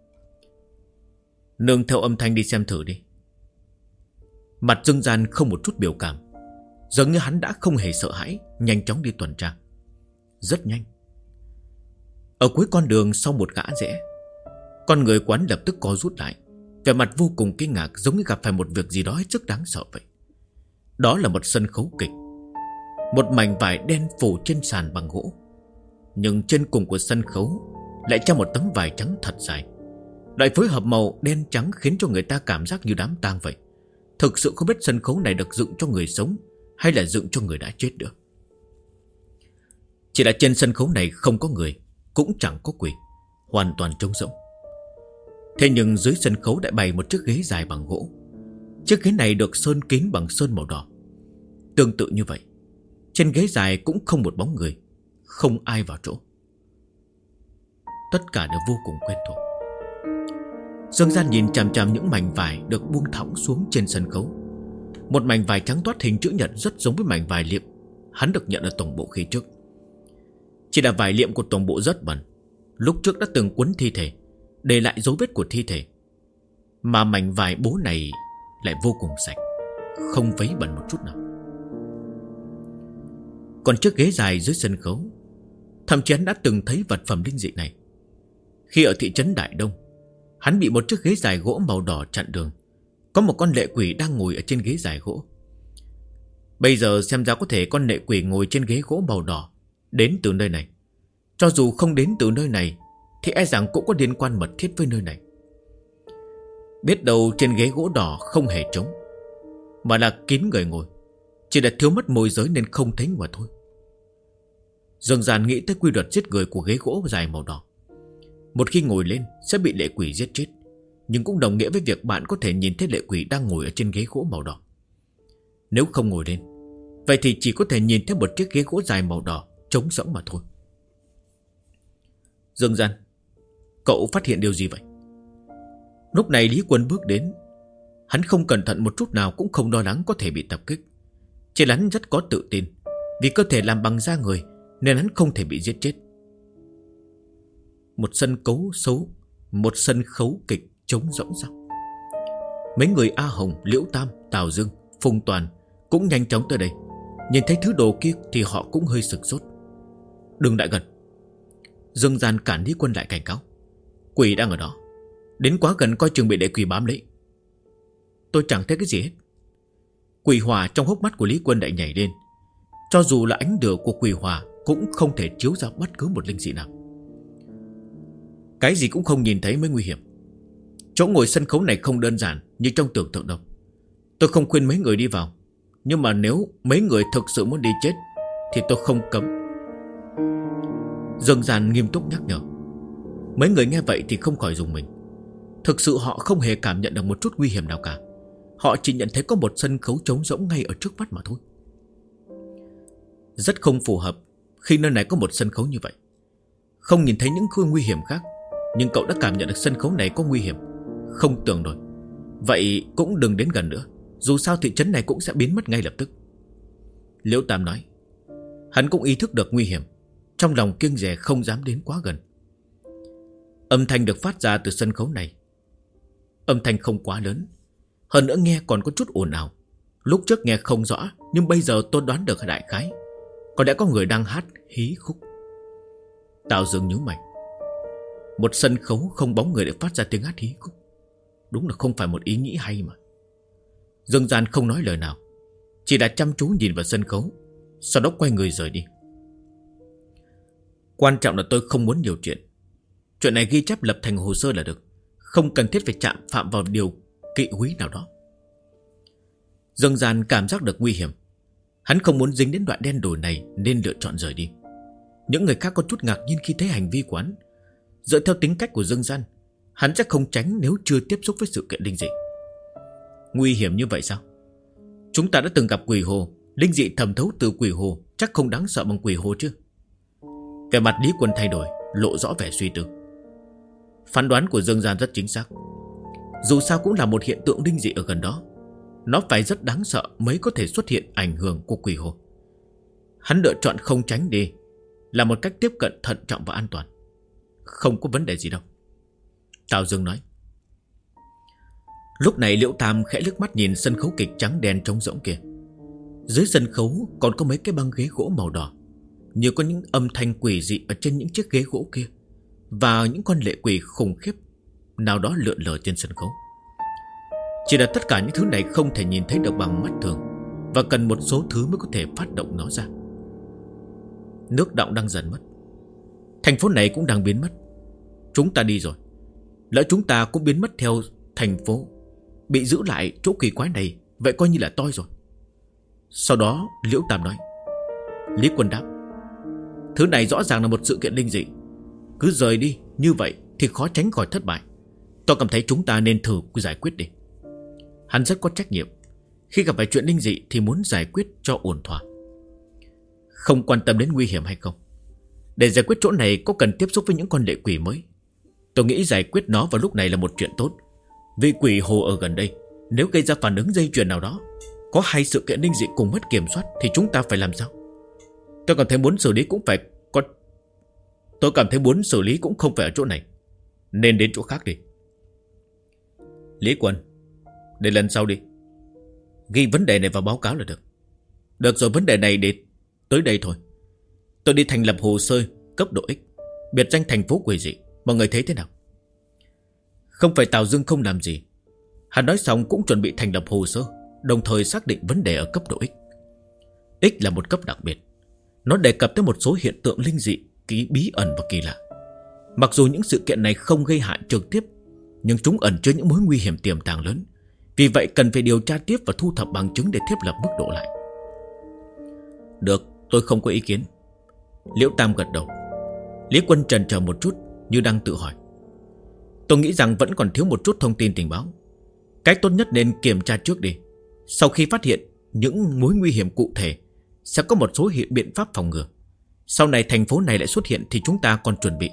Nương theo âm thanh đi xem thử đi. Mặt Dương Gian không một chút biểu cảm, dường như hắn đã không hề sợ hãi, nhanh chóng đi tuần tra. Rất nhanh. Ở cuối con đường sau một gã rẽ, con người quán lập tức co rút lại, vẻ mặt vô cùng kinh ngạc, giống như gặp phải một việc gì đó hết sức đáng sợ vậy. Đó là một sân khấu kịch. Một mảnh vải đen phủ trên sàn bằng gỗ, nhưng trên cùng của sân khấu lại treo một tấm vải trắng thật dài. Loại phối hợp màu đen trắng khiến cho người ta cảm giác như đám tang vậy. Thực sự không biết sân khấu này được dựng cho người sống hay là dựng cho người đã chết được. Chỉ là trên sân khấu này không có người, cũng chẳng có quỷ, hoàn toàn trống rỗng. Thế nhưng dưới sân khấu đã bày một chiếc ghế dài bằng gỗ. Chiếc ghế này được sơn kín bằng sơn màu đỏ. Tương tự như vậy, trên ghế dài cũng không một bóng người, không ai vào chỗ. Tất cả đều vô cùng quen thuộc. Dương Gian nhìn chằm chằm những mảnh vải được buông thõng xuống trên sân khấu. Một mảnh vải trắng toát hình chữ nhật rất giống với mảnh vải liệm hắn được nhận ở tổng bộ khi trước. Chỉ là vải liệm của tổng bộ rất bẩn, lúc trước đã từng quấn thi thể, để lại dấu vết của thi thể. Mà mảnh vải bố này lại vô cùng sạch, không vấy bẩn một chút nào. Còn chiếc ghế dài dưới sân khấu, thậm chí hắn đã từng thấy vật phẩm linh dị này khi ở thị trấn Đại Đông. Hắn bị một chiếc ghế dài gỗ màu đỏ chặn đường, có một con lệ quỷ đang ngồi ở trên ghế dài gỗ. Bây giờ xem ra có thể con lệ quỷ ngồi trên ghế gỗ màu đỏ đến từ nơi này. Cho dù không đến từ nơi này thì e rằng cũng có liên quan mật thiết với nơi này. Biết đâu trên ghế gỗ đỏ không hề trống, mà là kín người ngồi, chỉ là thiếu mất môi giới nên không thấy mà thôi. Dương Gian nghĩ tới quy luật giết người của ghế gỗ dài màu đỏ. Một khi ngồi lên sẽ bị lệ quỷ giết chết, nhưng cũng đồng nghĩa với việc bạn có thể nhìn thấy lệ quỷ đang ngồi ở trên ghế gỗ màu đỏ. Nếu không ngồi lên, vậy thì chỉ có thể nhìn thấy một chiếc ghế gỗ dài màu đỏ trống rỗng mà thôi. Dương Gian, Cậu phát hiện điều gì vậy? Lúc này Lý Quân bước đến. Hắn không cẩn thận một chút nào, cũng không lo lắng có thể bị tập kích. Chỉ là hắn rất có tự tin, vì cơ thể làm bằng da người nên hắn không thể bị giết chết. Một sân khấu kịch trống rỗng sao? Mấy người A Hồng, Liễu Tam, Tào Dương, Phùng Toàn cũng nhanh chóng tới đây. Nhìn thấy thứ đồ kia thì họ cũng hơi sửng sốt. Đừng lại gần. Dương Gian cản Lý Quân lại cảnh cáo. Quỷ đang ở đó, đến quá gần coi chừng bị đệ quỷ bám lấy. Tôi chẳng thấy cái gì hết. Quỷ hỏa trong hốc mắt của Lý Quân lại nhảy lên. Cho dù là ánh lửa của quỷ hỏa cũng không thể chiếu ra bất cứ một linh dị nào. Cái gì cũng không nhìn thấy mới nguy hiểm. Chỗ ngồi sân khấu này không đơn giản như trong tưởng tượng đâu. Tôi không khuyên mấy người đi vào, nhưng mà nếu mấy người thực sự muốn đi chết thì tôi không cấm. Dương Gian nghiêm túc nhắc nhở. Mấy người nghe vậy thì không khỏi rùng mình. Thực sự họ không hề cảm nhận được một chút nguy hiểm nào cả. Họ chỉ nhận thấy có một sân khấu trống rỗng ngay ở trước mắt mà thôi. Rất không phù hợp khi nơi này có một sân khấu như vậy. Không nhìn thấy những khu nguy hiểm khác, nhưng cậu đã cảm nhận được sân khấu này có nguy hiểm. Không tưởng nổi. Vậy cũng đừng đến gần nữa, dù sao thị trấn này cũng sẽ biến mất ngay lập tức. Liễu Tam nói. Hắn cũng ý thức được nguy hiểm, trong lòng kiêng dè không dám đến quá gần. Âm thanh được phát ra từ sân khấu này. Âm thanh không quá lớn, hơn nữa nghe còn có chút ồn ào. Lúc trước nghe không rõ, nhưng bây giờ tôi đoán được đại khái. Có lẽ có người đang hát hí khúc. Tào Dương nhíu mày. Một sân khấu không bóng người để phát ra tiếng hát hí khúc, đúng là không phải một ý nghĩ hay mà. Dương Gian không nói lời nào, chỉ là chăm chú nhìn vào sân khấu, sau đó quay người rời đi. Quan trọng là tôi không muốn nhiều chuyện. Chuyện này ghi chép lập thành hồ sơ là được, không cần thiết phải phạm vào điều kỵ húy nào đó. Dương Gian cảm giác được nguy hiểm. Hắn không muốn dính đến đoạn đen đủi này nên lựa chọn rời đi. Những người khác có chút ngạc nhiên khi thấy hành vi của hắn. Dựa theo tính cách của Dương Gian, hắn chắc không tránh nếu chưa tiếp xúc với sự kiện linh dị. Nguy hiểm như vậy sao? Chúng ta đã từng gặp quỷ hồ, linh dị thẩm thấu từ quỷ hồ chắc không đáng sợ bằng quỷ hồ chứ? Vẻ mặt Lý Quân thay đổi, lộ rõ vẻ suy tư. Phán đoán của Dương Gian rất chính xác. Dù sao cũng là một hiện tượng linh dị ở gần đó, nó phải rất đáng sợ mới có thể xuất hiện ảnh hưởng của quỷ hồ. Hắn lựa chọn không tránh đi là một cách tiếp cận thận trọng và an toàn. Không có vấn đề gì đâu, Tào Dương nói. Lúc này Liễu Tam khẽ liếc mắt nhìn sân khấu kịch trắng đen trống rỗng kia. Dưới sân khấu còn có mấy cái băng ghế gỗ màu đỏ, như có những âm thanh quỷ dị ở trên những chiếc ghế gỗ kia, và những con lệ quỷ khủng khiếp nào đó lượn lờ trên sân khấu. Chỉ là tất cả những thứ này không thể nhìn thấy được bằng mắt thường, và cần một số thứ mới có thể phát động nó ra. Nước đọng đang dần mất, thành phố này cũng đang biến mất. Chúng ta đi rồi, lỡ chúng ta cũng biến mất theo thành phố, bị giữ lại chỗ kỳ quái này, vậy coi như là toi rồi. Sau đó Liễu Tam nói. Lý Quân đáp. Thứ này rõ ràng là một sự kiện linh dị, cứ rời đi như vậy thì khó tránh khỏi thất bại. Tôi cảm thấy chúng ta nên thử giải quyết đi. Hắn rất có trách nhiệm, khi gặp phải chuyện linh dị thì muốn giải quyết cho ổn thỏa, không quan tâm đến nguy hiểm hay không. Để giải quyết chỗ này có cần tiếp xúc với những con lệ quỷ mới. Tôi nghĩ giải quyết nó vào lúc này là một chuyện tốt. Vì quỷ hồ ở gần đây, nếu gây ra phản ứng dây chuyền nào đó, có hai sự kiện linh dị cùng mất kiểm soát, thì chúng ta phải làm sao? Tôi cảm thấy muốn xử lý cũng không phải ở chỗ này, nên đến chỗ khác đi. Lý Quân, để lần sau đi, ghi vấn đề này vào báo cáo là được. Được rồi, vấn đề này để tới đây thôi. Tôi đi thành lập hồ sơ cấp độ X, biệt danh thành phố quỷ dị. Mọi người thấy thế nào? Không phải Tào Dương không làm gì. Hắn nói xong cũng chuẩn bị thành lập hồ sơ, đồng thời xác định vấn đề ở cấp độ X. X là một cấp đặc biệt. Nó đề cập tới một số hiện tượng linh dị, bí ẩn và kỳ lạ. Mặc dù những sự kiện này không gây hại trực tiếp, nhưng chúng ẩn chứa những mối nguy hiểm tiềm tàng lớn. Vì vậy cần phải điều tra tiếp và thu thập bằng chứng để thiết lập mức độ lại. Được, tôi không có ý kiến. Liễu Tam gật đầu. Lý Quân chần chờ một chút, như đang tự hỏi. Tôi nghĩ rằng vẫn còn thiếu một chút thông tin tình báo. Cách tốt nhất nên kiểm tra trước đi. Sau khi phát hiện những mối nguy hiểm cụ thể, sẽ có một số biện pháp phòng ngừa. Sau này thành phố này lại xuất hiện thì chúng ta còn chuẩn bị,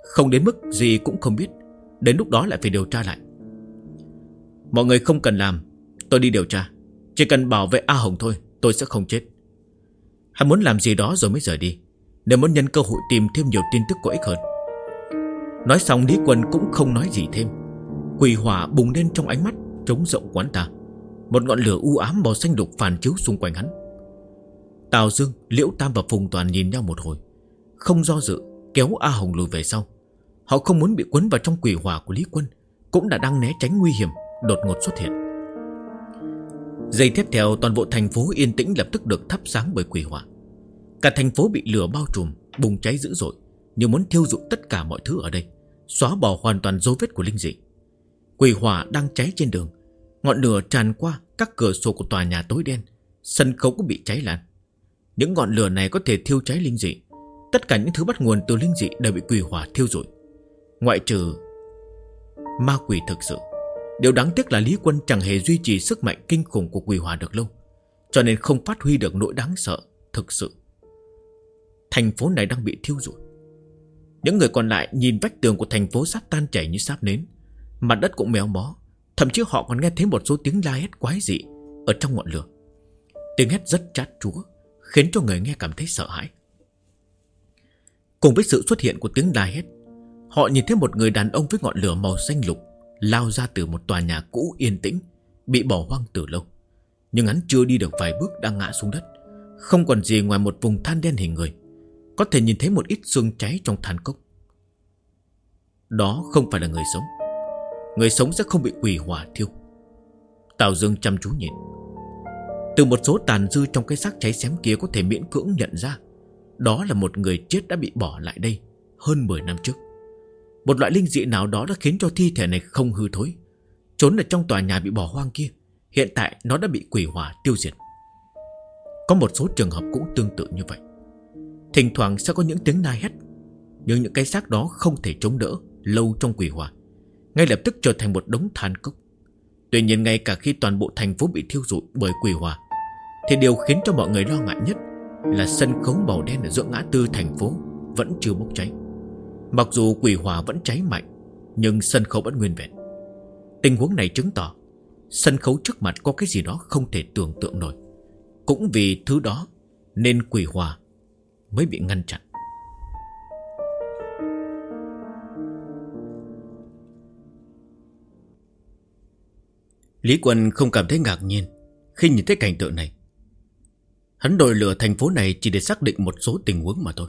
Không đến mức gì cũng không biết. Đến lúc đó lại phải điều tra lại. Mọi người không cần làm, tôi đi điều tra. Chỉ cần bảo vệ A Hồng thôi, tôi sẽ không chết. Hắn muốn làm gì đó rồi mới rời đi, nếu muốn nhân cơ hội tìm thêm nhiều tin tức có ích hơn. Nói xong Lý Quân cũng không nói gì thêm. Quỷ hỏa bùng lên trong ánh mắt trống rộng quán ta. Một ngọn lửa u ám màu xanh lục phản chiếu xung quanh hắn. Tào Dương, Liễu Tam và Phùng Toàn nhìn nhau một hồi, không do dự kéo A Hồng lùi về sau. Họ không muốn bị cuốn vào trong quỷ hỏa của Lý Quân, cũng đã đang né tránh nguy hiểm đột ngột xuất hiện. Giây tiếp theo, toàn bộ thành phố yên tĩnh lập tức được thắp sáng bởi quỷ hỏa. Cả thành phố bị lửa bao trùm, bùng cháy dữ dội, như muốn thiêu rụi tất cả mọi thứ ở đây, xóa bỏ hoàn toàn dấu vết của linh dị. Quỷ hỏa đang cháy trên đường, ngọn lửa tràn qua các cửa sổ của tòa nhà tối đen. Sân khấu cũng bị cháy lan. Những ngọn lửa này có thể thiêu cháy linh dị. Tất cả những thứ bắt nguồn từ linh dị đều bị quỷ hỏa thiêu rụi, ngoại trừ ma quỷ thực sự. Điều đáng tiếc là Lý Quân chẳng hề duy trì sức mạnh kinh khủng của quỷ hỏa được lâu, cho nên không phát huy được nỗi đáng sợ thực sự. Thành phố này đang bị thiêu rụi. Những người còn lại nhìn vách tường của thành phố sắp tan chảy như sáp nến. Mặt đất cũng méo mó. Thậm chí họ còn nghe thấy một số tiếng la hét quái dị ở trong ngọn lửa. Tiếng hét rất chát chúa, khiến cho người nghe cảm thấy sợ hãi. Cùng với sự xuất hiện của tiếng la hét, họ nhìn thấy một người đàn ông với ngọn lửa màu xanh lục lao ra từ một tòa nhà cũ yên tĩnh, bị bỏ hoang từ lâu. Nhưng hắn chưa đi được vài bước đã ngã xuống đất, không còn gì ngoài một vùng than đen hình người. Có thể nhìn thấy một ít xương cháy trong than cốc. Đó không phải là người sống. Người sống sẽ không bị quỷ hỏa thiêu. Tào Dương chăm chú nhìn. Từ một số tàn dư trong cái xác cháy xém kia có thể miễn cưỡng nhận ra đó là một người chết đã bị bỏ lại đây hơn 10 năm trước. Một loại linh dị nào đó đã khiến cho thi thể này không hư thối, trốn ở trong tòa nhà bị bỏ hoang kia. Hiện tại nó đã bị quỷ hỏa tiêu diệt. Có một số trường hợp cũng tương tự như vậy. Thỉnh thoảng sẽ có những tiếng la hét, nhưng những cái xác đó không thể chống đỡ lâu trong quỷ hỏa, ngay lập tức trở thành một đống than cốc. Tuy nhiên ngay cả khi toàn bộ thành phố bị thiêu rụi bởi quỷ hỏa, thì điều khiến cho mọi người lo ngại nhất là sân khấu màu đen ở giữa ngã tư thành phố vẫn chưa bốc cháy. Mặc dù quỷ hỏa vẫn cháy mạnh, nhưng sân khấu vẫn nguyên vẹn. Tình huống này chứng tỏ sân khấu trước mặt có cái gì đó không thể tưởng tượng nổi. Cũng vì thứ đó nên quỷ hỏa mới bị ngăn chặn. Lý Quân không cảm thấy ngạc nhiên khi nhìn thấy cảnh tượng này. Hắn đội lửa thành phố này chỉ để xác định một số tình huống mà thôi.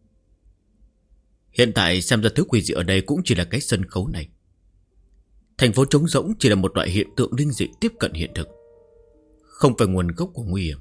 Hiện tại xem ra thứ quỷ dị ở đây cũng chỉ là cái sân khấu này. Thành phố trống rỗng chỉ là một loại hiện tượng linh dị tiếp cận hiện thực, không phải nguồn gốc của nguy hiểm.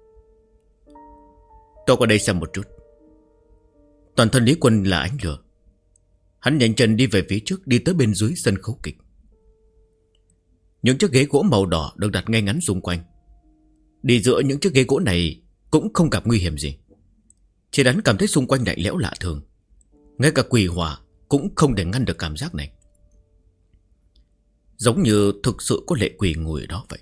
Tôi qua đây xem một chút. Toàn thân Lý Quân là ánh lửa. Hắn nhanh chân đi về phía trước, đi tới bên dưới sân khấu kịch. Những chiếc ghế gỗ màu đỏ được đặt ngay ngắn xung quanh. Đi giữa những chiếc ghế gỗ này cũng không gặp nguy hiểm gì. Chỉ hắn cảm thấy xung quanh lạnh lẽo lạ thường. Ngay cả quỷ hỏa cũng không thể ngăn được cảm giác này. Giống như thực sự có lệ quỷ ngồi ở đó vậy.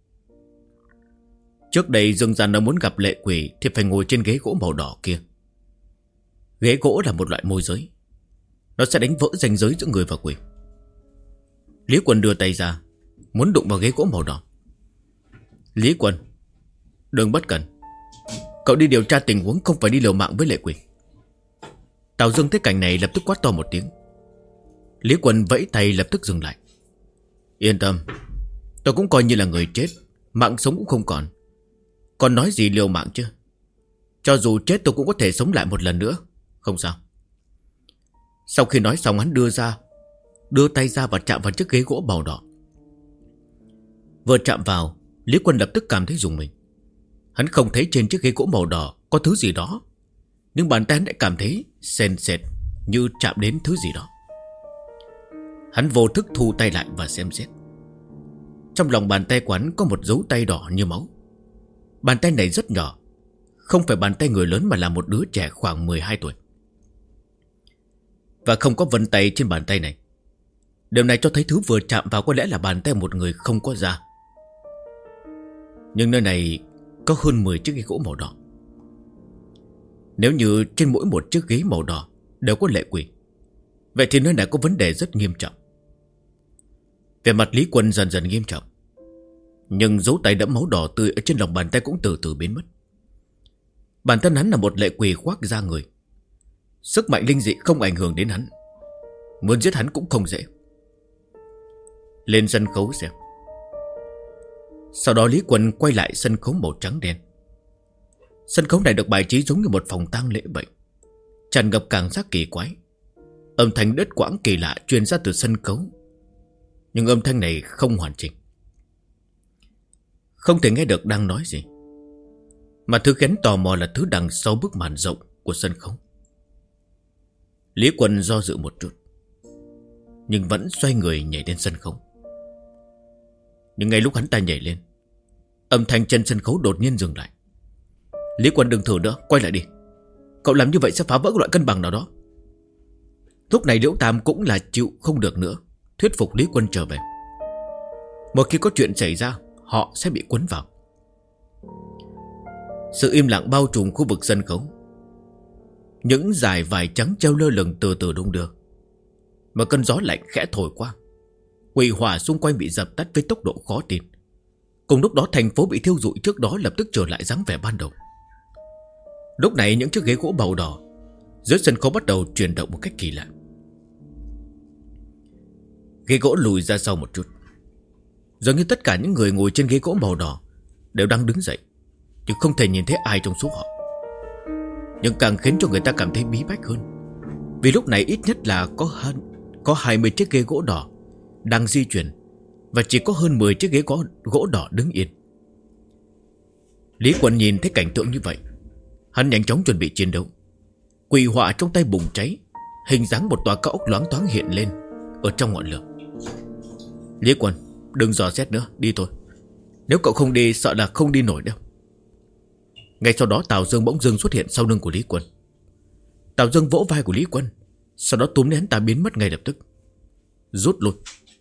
Trước đây Dương Gian đã muốn gặp lệ quỷ thì phải ngồi trên ghế gỗ màu đỏ kia. Ghế gỗ là một loại môi giới, nó sẽ đánh vỡ ranh giới giữa người và quỷ. Lý Quân đưa tay ra muốn đụng vào ghế gỗ màu đỏ. Lý Quân, đừng bất cẩn. Cậu đi điều tra tình huống, không phải đi liều mạng với lệ quỷ. Tào Dương thấy cảnh này lập tức quát to một tiếng. Lý Quân vẫy tay lập tức dừng lại. Yên tâm, tôi cũng coi như là người chết, mạng sống cũng không còn. Còn nói gì liều mạng chứ? Cho dù chết tôi cũng có thể sống lại một lần nữa, không sao. Sau khi nói xong hắn đưa tay ra và chạm vào chiếc ghế gỗ màu đỏ. Vừa chạm vào, Lý Quân lập tức cảm thấy rùng mình. Hắn không thấy trên chiếc ghế gỗ màu đỏ có thứ gì đó, nhưng bàn tay hắn lại cảm thấy sền sệt như chạm đến thứ gì đó. Hắn vô thức thu tay lại và xem xét. Trong lòng bàn tay của hắn có một dấu tay đỏ như máu. Bàn tay này rất nhỏ, không phải bàn tay người lớn mà là một đứa trẻ khoảng 12 tuổi. Và không có vân tay trên bàn tay này. Điều này cho thấy thứ vừa chạm vào có lẽ là bàn tay một người không có da. Nhưng nơi này có hơn 10 chiếc ghế gỗ màu đỏ. Nếu như trên mỗi một chiếc ghế màu đỏ đều có lệ quỷ, Vậy thì nơi này có vấn đề rất nghiêm trọng. Về mặt Lý Quân dần dần nghiêm trọng, nhưng dấu tay đẫm máu đỏ tươi ở trên lòng bàn tay cũng từ từ biến mất. Bản thân hắn là một lệ quỷ khoác da người, sức mạnh linh dị không ảnh hưởng đến hắn. Muốn giết hắn cũng không dễ. Lên sân khấu xem. Sau đó Lý Quân quay lại sân khấu màu trắng đen. Sân khấu này được bài trí giống như một phòng tang lễ bệnh, tràn ngập cảm giác kỳ quái. Âm thanh đứt quãng kỳ lạ truyền ra từ sân khấu, nhưng âm thanh này không hoàn chỉnh, không thể nghe được đang nói gì. Mà thứ khiến tò mò là thứ đằng sau bức màn rộng của sân khấu. Lý Quân do dự một chút, nhưng vẫn xoay người nhảy lên sân khấu. Nhưng ngay lúc hắn ta nhảy lên, âm thanh trên sân khấu đột nhiên dừng lại. Lý Quân đừng thử nữa, quay lại đi. Cậu làm như vậy sẽ phá vỡ loại cân bằng nào đó. Lúc này Liễu Tam cũng là chịu không được nữa, thuyết phục Lý Quân trở về. Một khi có chuyện xảy ra, họ sẽ bị cuốn vào. Sự im lặng bao trùm khu vực sân khấu. Những dải vải trắng treo lơ lửng từ từ đung đưa. Một cơn gió lạnh khẽ thổi qua. Quỷ hỏa xung quanh bị dập tắt với tốc độ khó tin. Cùng lúc đó thành phố bị thiêu rụi trước đó lập tức trở lại dáng vẻ ban đầu. Lúc này những chiếc ghế gỗ màu đỏ dưới sân khấu bắt đầu chuyển động một cách kỳ lạ. Ghế gỗ lùi ra sau một chút, dường như tất cả những người ngồi trên ghế gỗ màu đỏ đều đang đứng dậy, nhưng không thể nhìn thấy ai trong số họ. Nhưng càng khiến cho người ta cảm thấy bí bách hơn, vì lúc này ít nhất là có 20 chiếc ghế gỗ đỏ đang di chuyển, và chỉ có hơn 10 chiếc ghế gỗ đỏ đứng yên. Lý Quân nhìn thấy cảnh tượng như vậy, hắn nhanh chóng chuẩn bị chiến đấu. Quỷ hỏa trong tay bùng cháy, hình dáng một tòa cao ốc loáng thoáng hiện lên ở trong ngọn lửa. Lý Quân, đừng dò xét nữa, đi thôi. Nếu cậu không đi sợ là không đi nổi đâu. Ngay sau đó Tào Dương bỗng dưng xuất hiện sau lưng của Lý Quân. Tào Dương vỗ vai của Lý Quân, sau đó túm lấy hắn ta biến mất ngay lập tức. Rút lui.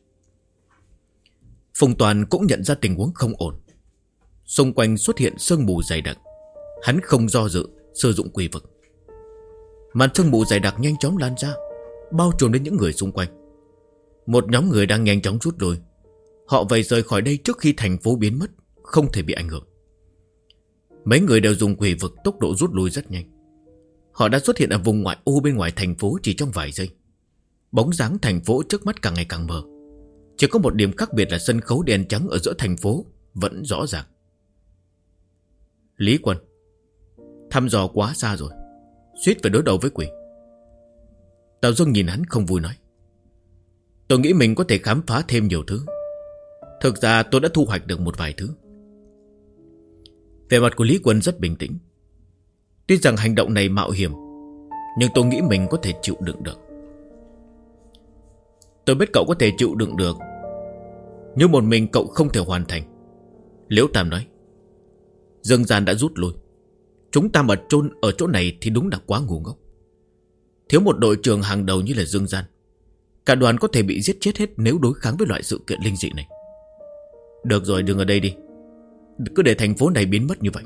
Phùng Toàn cũng nhận ra tình huống không ổn. Xung quanh xuất hiện sương mù dày đặc. Hắn không do dự sử dụng quỷ vực. Màn sương mù dày đặc nhanh chóng lan ra, bao trùm đến những người xung quanh. Một nhóm người đang nhanh chóng rút lui. Họ vây rời khỏi đây trước khi thành phố biến mất, không thể bị ảnh hưởng. Mấy người đều dùng quỷ vực, tốc độ rút lui rất nhanh. Họ đã xuất hiện ở vùng ngoại ô bên ngoài thành phố chỉ trong vài giây. Bóng dáng thành phố trước mắt càng ngày càng mờ. Chỉ có một điểm khác biệt là sân khấu đèn trắng ở giữa thành phố vẫn rõ ràng. Lý Quân, thăm dò quá xa rồi, suýt phải đối đầu với quỷ. Tào Dương nhìn hắn không vui nói, tôi nghĩ mình có thể khám phá thêm nhiều thứ. Thực ra tôi đã thu hoạch được một vài thứ. Vẻ mặt của Lý Quân rất bình tĩnh. Tuy rằng hành động này mạo hiểm, nhưng tôi nghĩ mình có thể chịu đựng được. Tôi biết cậu có thể chịu đựng được, nhưng một mình cậu không thể hoàn thành. Liễu Tam nói, Dương Gian đã rút lui, chúng ta mà chôn ở chỗ này thì đúng là quá ngu ngốc. Thiếu một đội trưởng hàng đầu như là Dương Gian, cả đoàn có thể bị giết chết hết nếu đối kháng với loại sự kiện linh dị này. Được rồi, đừng ở đây đi, cứ để thành phố này biến mất như vậy.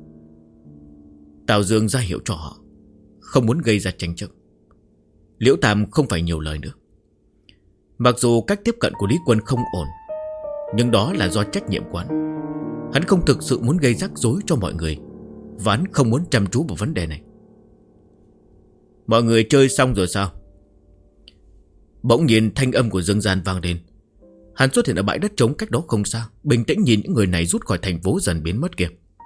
Tào Dương ra hiệu cho họ, không muốn gây ra tranh chấp. Liễu Tam không phải nhiều lời nữa. Mặc dù cách tiếp cận của Lý Quân không ổn, nhưng đó là do trách nhiệm của hắn. Hắn không thực sự muốn gây rắc rối cho mọi người, và hắn không muốn chăm chú vào vấn đề này. Mọi người chơi xong rồi sao? Bỗng nhiên thanh âm của Dương Gian vang lên. Hắn xuất hiện ở bãi đất trống cách đó không xa, bình tĩnh nhìn những người này rút khỏi thành phố dần biến mất kia.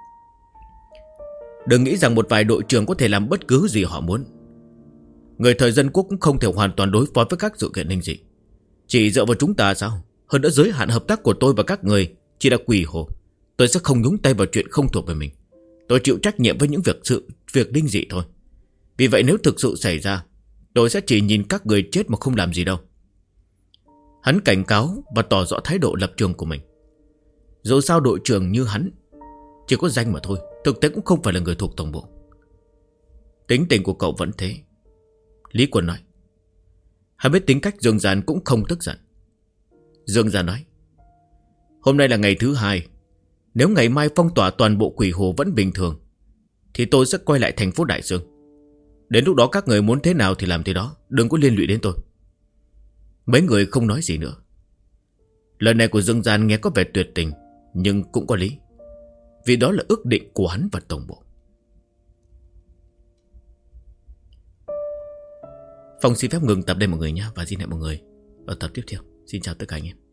Đừng nghĩ rằng một vài đội trưởng có thể làm bất cứ gì họ muốn. Người thời dân quốc cũng không thể hoàn toàn đối phó với các sự kiện linh dị. Chỉ dựa vào chúng ta sao? Hơn nữa giới hạn hợp tác của tôi và các người chỉ là quỷ hồ. Tôi sẽ không nhúng tay vào chuyện không thuộc về mình. Tôi chịu trách nhiệm với những việc linh dị thôi. Vì vậy nếu thực sự xảy ra, tôi sẽ chỉ nhìn các người chết mà không làm gì đâu. Hắn cảnh cáo và tỏ rõ thái độ lập trường của mình. Dù sao đội trưởng như hắn chỉ có danh mà thôi, thực tế cũng không phải là người thuộc tổng bộ. Tính tình của cậu vẫn thế, Lý Quân nói. Hắn biết tính cách Dương Gian cũng không tức giận. Dương Gian nói, hôm nay là ngày thứ 2. Nếu ngày mai phong tỏa toàn bộ quỷ hồ vẫn bình thường, thì tôi sẽ quay lại thành phố Đại Dương. Đến lúc đó các người muốn thế nào thì làm thế đó, đừng có liên lụy đến tôi. Mấy người không nói gì nữa. Lời này của Dương Gian nghe có vẻ tuyệt tình, nhưng cũng có lý, vì đó là ước định của hắn và tổng bộ. Phong xin phép ngừng tập đây mọi người nhé, và xin hẹn mọi người ở tập tiếp theo. Xin chào tất cả anh em.